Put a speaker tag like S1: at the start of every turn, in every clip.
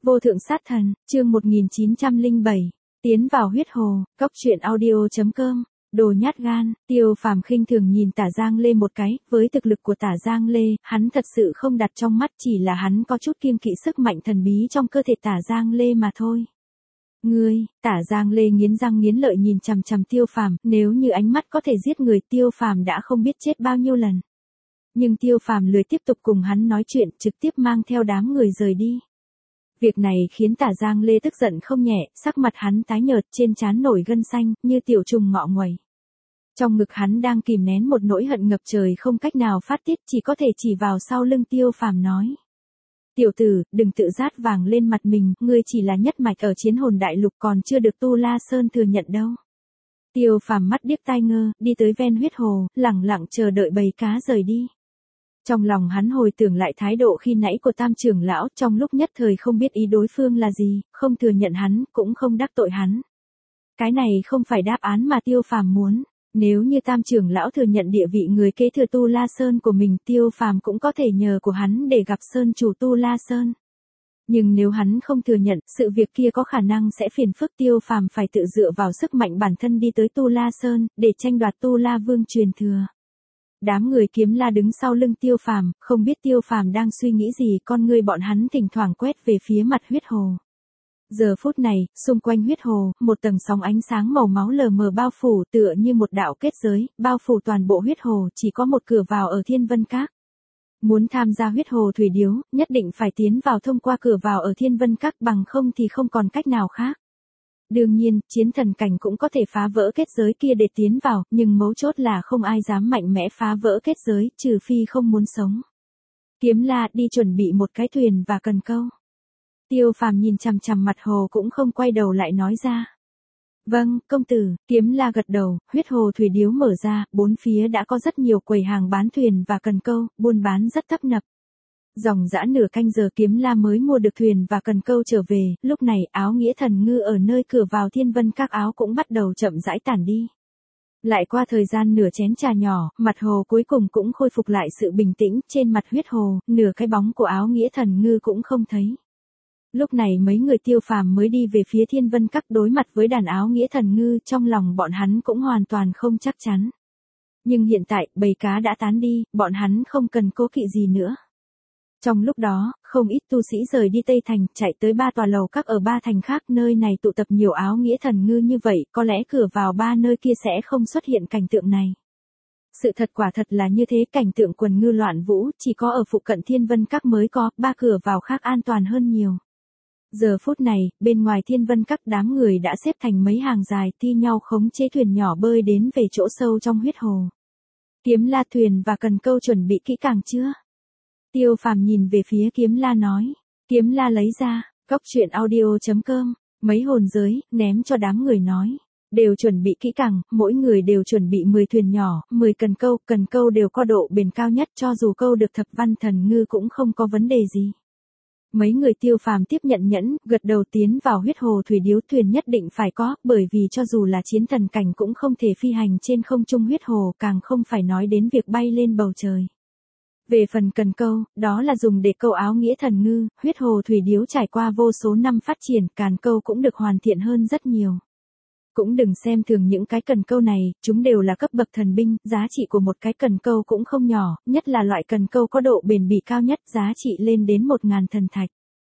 S1: Vô thượng sát thần, chương 1907, tiến vào huyết hồ, cóc truyện audio.com, đồ nhát gan. Tiêu Phàm khinh thường nhìn Tả Giang Lê một cái, với thực lực của Tả Giang Lê, hắn thật sự không đặt trong mắt, chỉ là hắn có chút kiêng kỵ sức mạnh thần bí trong cơ thể Tả Giang Lê mà thôi. Ngươi, Tả Giang Lê nghiến răng nghiến lợi nhìn chằm chằm Tiêu Phàm, nếu như ánh mắt có thể giết người, Tiêu Phàm đã không biết chết bao nhiêu lần. Nhưng Tiêu Phàm lười tiếp tục cùng hắn nói chuyện, trực tiếp mang theo đám người rời đi. Việc này khiến Tả Giang Lê tức giận không nhẹ, sắc mặt hắn tái nhợt, trên trán nổi gân xanh, như tiểu trùng ngọ nguậy. Trong ngực hắn đang kìm nén một nỗi hận ngập trời không cách nào phát tiết, chỉ có thể chỉ vào sau lưng Tiêu Phàm nói. Tiểu tử, đừng tự rát vàng lên mặt mình, ngươi chỉ là nhất mạch ở Chiến Hồn Đại Lục, còn chưa được Tu La Sơn thừa nhận đâu. Tiêu Phàm mắt điếc tai ngơ, đi tới ven huyết hồ, lẳng lặng chờ đợi bầy cá rời đi. Trong lòng hắn hồi tưởng lại thái độ khi nãy của Tam trưởng lão, trong lúc nhất thời không biết ý đối phương là gì, không thừa nhận hắn, cũng không đắc tội hắn. Cái này không phải đáp án mà Tiêu Phàm muốn. Nếu như Tam trưởng lão thừa nhận địa vị người kế thừa Tu La Sơn của mình, Tiêu Phàm cũng có thể nhờ của hắn để gặp Sơn chủ Tu La Sơn. Nhưng nếu hắn không thừa nhận, sự việc kia có khả năng sẽ phiền phức, Tiêu Phàm phải tự dựa vào sức mạnh bản thân đi tới Tu La Sơn, để tranh đoạt Tu La Vương truyền thừa. Đám người Kiếm La đứng sau lưng Tiêu Phàm, không biết Tiêu Phàm đang suy nghĩ gì, con ngươi bọn hắn thỉnh thoảng quét về phía mặt huyết hồ. Giờ phút này, xung quanh huyết hồ, một tầng sóng ánh sáng màu máu lờ mờ bao phủ, tựa như một đạo kết giới, bao phủ toàn bộ huyết hồ, chỉ có một cửa vào ở Thiên Vân Các. Muốn tham gia huyết hồ thủy điếu, nhất định phải tiến vào thông qua cửa vào ở Thiên Vân Các, bằng không thì không còn cách nào khác. Đương nhiên, chiến thần cảnh cũng có thể phá vỡ kết giới kia để tiến vào, nhưng mấu chốt là không ai dám mạnh mẽ phá vỡ kết giới, trừ phi không muốn sống. Kiếm La, đi chuẩn bị một cái thuyền và cần câu. Tiêu Phàm nhìn chằm chằm mặt hồ cũng không quay đầu lại nói ra. Vâng, công tử. Kiếm La gật đầu, huyết hồ thủy điếu mở ra, bốn phía đã có rất nhiều quầy hàng bán thuyền và cần câu, buôn bán rất tấp nập. Dòng dã nửa canh giờ Kiếm La mới mua được thuyền và cần câu trở về, lúc này áo nghĩa thần ngư ở nơi cửa vào Thiên Vân Các áo cũng bắt đầu chậm rãi tản đi. Lại qua thời gian nửa chén trà nhỏ, mặt hồ cuối cùng cũng khôi phục lại sự bình tĩnh, trên mặt huyết hồ, nửa cái bóng của áo nghĩa thần ngư cũng không thấy. Lúc này mấy người Tiêu Phàm mới đi về phía Thiên Vân Các, đối mặt với đàn áo nghĩa thần ngư, trong lòng bọn hắn cũng hoàn toàn không chắc chắn. Nhưng hiện tại, bầy cá đã tán đi, bọn hắn không cần cố kỵ gì nữa. Trong lúc đó, không ít tu sĩ rời đi Tây Thành, chạy tới 3 tòa lầu các ở 3 thành khác, nơi này tụ tập nhiều áo nghĩa thần ngư như vậy, có lẽ cửa vào 3 nơi kia sẽ không xuất hiện cảnh tượng này. Sự thật quả thật là như thế, cảnh tượng quần ngư loạn vũ, chỉ có ở phụ cận Thiên Vân Các mới có, 3 cửa vào khác an toàn hơn nhiều. Giờ phút này, bên ngoài Thiên Vân Các đám người đã xếp thành mấy hàng dài, thi nhau khống chế thuyền nhỏ bơi đến về chỗ sâu trong huyết hồ. Kiếm La, thuyền và cần câu chuẩn bị kỹ càng chưa? Tiêu Phàm nhìn về phía Kiếm La nói. Kiếm La lấy ra, cóc truyện audio.com, mấy hồn giới, ném cho đám người nói. Đều chuẩn bị kỹ càng, mỗi người đều chuẩn bị 10 thuyền nhỏ, 10 cần câu đều có độ bền cao nhất, cho dù câu được thập văn thần ngư cũng không có vấn đề gì. Mấy người Tiêu Phàm tiếp nhận nhẫn, gật đầu tiến vào huyết hồ thủy điếu, thuyền nhất định phải có, bởi vì cho dù là chiến thần cảnh cũng không thể phi hành trên không trung huyết hồ, càng không phải nói đến việc bay lên bầu trời. Về phần cần câu, đó là dùng để câu áo nghĩa thần ngư, huyết hồ thủy điếu trải qua vô số năm phát triển, càn câu cũng được hoàn thiện hơn rất nhiều. Cũng đừng xem thường những cái cần câu này, chúng đều là cấp bậc thần binh, giá trị của một cái cần câu cũng không nhỏ, nhất là loại cần câu có độ bền bỉ cao nhất, giá trị lên đến 1.000 thần thạch.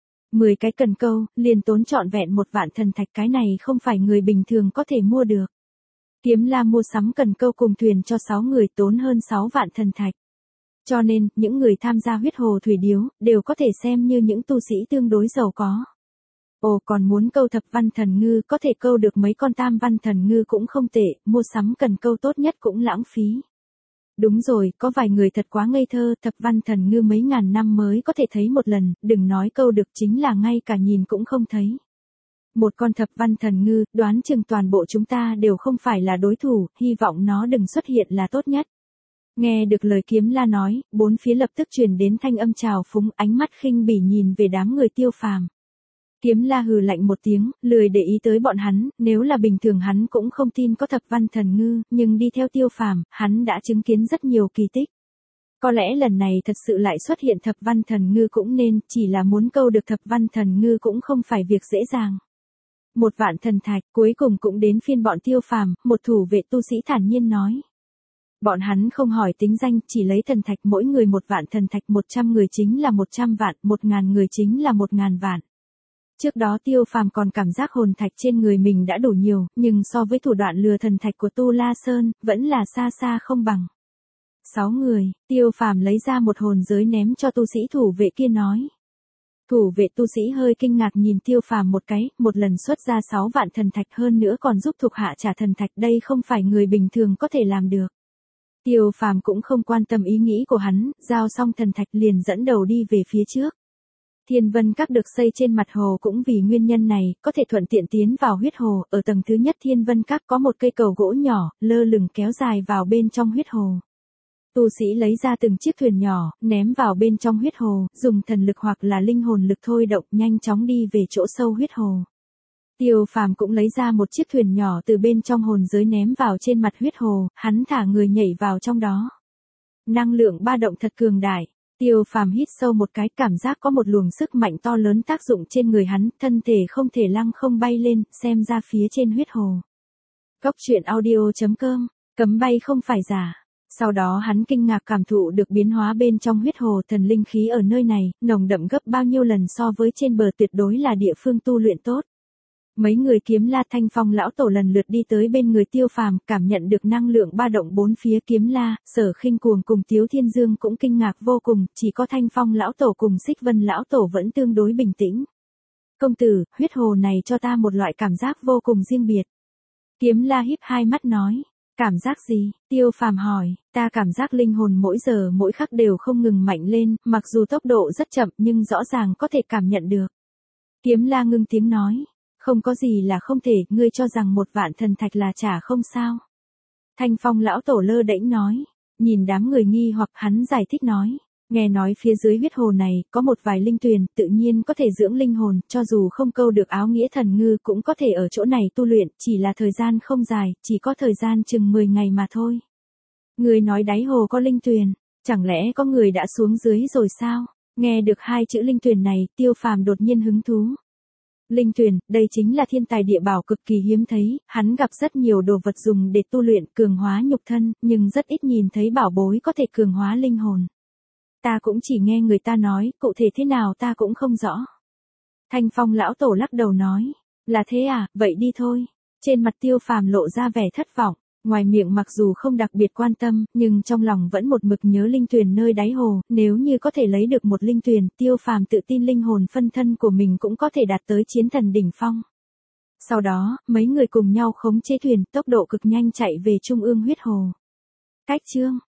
S1: 10 cái cần câu, liền tốn trọn vẹn 1 vạn thần thạch, cái này không phải người bình thường có thể mua được. Kiếm La mua sắm cần câu cùng thuyền cho 6 người tốn hơn 6 vạn thần thạch. Cho nên, những người tham gia huyết hồ thủy điếu, đều có thể xem như những tu sĩ tương đối giàu có. Ồ, còn muốn câu thập văn thần ngư, có thể câu được mấy con tam văn thần ngư cũng không tệ, mua sắm cần câu tốt nhất cũng lãng phí. Đúng rồi, có vài người thật quá ngây thơ, thập văn thần ngư mấy ngàn năm mới có thể thấy một lần, đừng nói câu được, chính là ngay cả nhìn cũng không thấy. Một con thập văn thần ngư, đoán chừng toàn bộ chúng ta đều không phải là đối thủ, hy vọng nó đừng xuất hiện là tốt nhất. Nghe được lời Kiếm La nói, bốn phía lập tức truyền đến thanh âm trào phúng, ánh mắt khinh bỉ nhìn về đám người Tiêu Phàm. Kiếm La hừ lạnh một tiếng, lười để ý tới bọn hắn, nếu là bình thường hắn cũng không tin có thập văn thần ngư, nhưng đi theo Tiêu Phàm, hắn đã chứng kiến rất nhiều kỳ tích. Có lẽ lần này thật sự lại xuất hiện Thập Văn Thần Ngư cũng nên, chỉ là muốn câu được Thập Văn Thần Ngư cũng không phải việc dễ dàng. 1.000.000 thần thạch, cuối cùng cũng đến phiên bọn Tiêu Phàm, một thủ vệ tu sĩ thản nhiên nói. Bọn hắn không hỏi tính danh, chỉ lấy thần thạch, mỗi người 1.000.000 thần thạch, 100 người chính là 100 vạn, 1.000 người chính là 1.000 vạn. Trước đó Tiêu Phàm còn cảm giác hồn thạch trên người mình đã đủ nhiều, nhưng so với thủ đoạn lừa thần thạch của Tu La Sơn, vẫn là xa xa không bằng. 6 người, Tiêu Phàm lấy ra một hồn giới ném cho tu sĩ thủ vệ kia nói. Thủ vệ tu sĩ hơi kinh ngạc nhìn Tiêu Phàm một cái, một lần xuất ra 6 vạn thần thạch, hơn nữa còn giúp thuộc hạ trả thần thạch, đây không phải người bình thường có thể làm được. Tiêu Phàm cũng không quan tâm ý nghĩ của hắn, giao xong thần thạch liền dẫn đầu đi về phía trước. Thiên Vân Các được xây trên mặt hồ cũng vì nguyên nhân này, có thể thuận tiện tiến vào huyết hồ, ở tầng thứ nhất Thiên Vân Các có một cây cầu gỗ nhỏ, lơ lửng kéo dài vào bên trong huyết hồ. Tu sĩ lấy ra từng chiếc thuyền nhỏ, ném vào bên trong huyết hồ, dùng thần lực hoặc là linh hồn lực thôi động, nhanh chóng đi về chỗ sâu huyết hồ. Tiêu Phàm cũng lấy ra một chiếc thuyền nhỏ từ bên trong hồn giới ném vào trên mặt huyết hồ, hắn thả người nhảy vào trong đó. Năng lượng ba động thật cường đại. Tiêu Phàm hít sâu một cái, cảm giác có một luồng sức mạnh to lớn tác dụng trên người hắn, thân thể không thể lăng không bay lên, xem ra phía trên huyết hồ. Cốc truyện audio.com, cấm bay không phải giả. Sau đó hắn kinh ngạc cảm thụ được biến hóa bên trong huyết hồ, thần linh khí ở nơi này, nồng đậm gấp bao nhiêu lần so với trên bờ, tuyệt đối là địa phương tu luyện tốt. Mấy người Kiếm La Thanh Phong lão tổ lần lượt đi tới bên người Tiêu Phàm, cảm nhận được năng lượng ba động bốn phía. Kiếm La, Sở Khinh Cuồng cùng Tiếu Thiên Dương cũng kinh ngạc vô cùng, chỉ có Thanh Phong lão tổ cùng Xích Vân lão tổ vẫn tương đối bình tĩnh. Công tử, huyết hồ này cho ta một loại cảm giác vô cùng riêng biệt. Kiếm La híp hai mắt nói. Cảm giác gì? Tiêu Phàm hỏi. Ta cảm giác linh hồn mỗi giờ mỗi khắc đều không ngừng mạnh lên, mặc dù tốc độ rất chậm nhưng rõ ràng có thể cảm nhận được. Kiếm La ngưng tiếng nói. Không có gì là không thể, ngươi cho rằng 1.000.000 thần thạch là trả không sao? Thanh Phong lão tổ lơ đễnh nói. Nhìn đám người nghi hoặc, hắn giải thích nói. Nghe nói phía dưới huyết hồ này, có một vài linh tuyền, tự nhiên có thể dưỡng linh hồn, cho dù không câu được áo nghĩa thần ngư cũng có thể ở chỗ này tu luyện, chỉ là thời gian không dài, chỉ có thời gian chừng 10 ngày mà thôi. Người nói đáy hồ có linh tuyền, chẳng lẽ có người đã xuống dưới rồi sao? Nghe được hai chữ linh tuyền này, Tiêu Phàm đột nhiên hứng thú. Linh tuyền, đây chính là thiên tài địa bảo cực kỳ hiếm thấy, hắn gặp rất nhiều đồ vật dùng để tu luyện, cường hóa nhục thân, nhưng rất ít nhìn thấy bảo bối có thể cường hóa linh hồn. Ta cũng chỉ nghe người ta nói, cụ thể thế nào ta cũng không rõ. Thanh Phong lão tổ lắc đầu nói, là thế à, vậy đi thôi. Trên mặt Tiêu Phàm lộ ra vẻ thất vọng, ngoài miệng mặc dù không đặc biệt quan tâm, nhưng trong lòng vẫn một mực nhớ linh tuyền nơi đáy hồ, nếu như có thể lấy được một linh tuyền, Tiêu Phàm tự tin linh hồn phân thân của mình cũng có thể đạt tới chiến thần đỉnh phong. Sau đó, mấy người cùng nhau khống chế thuyền, tốc độ cực nhanh chạy về trung ương huyết hồ. Cách chương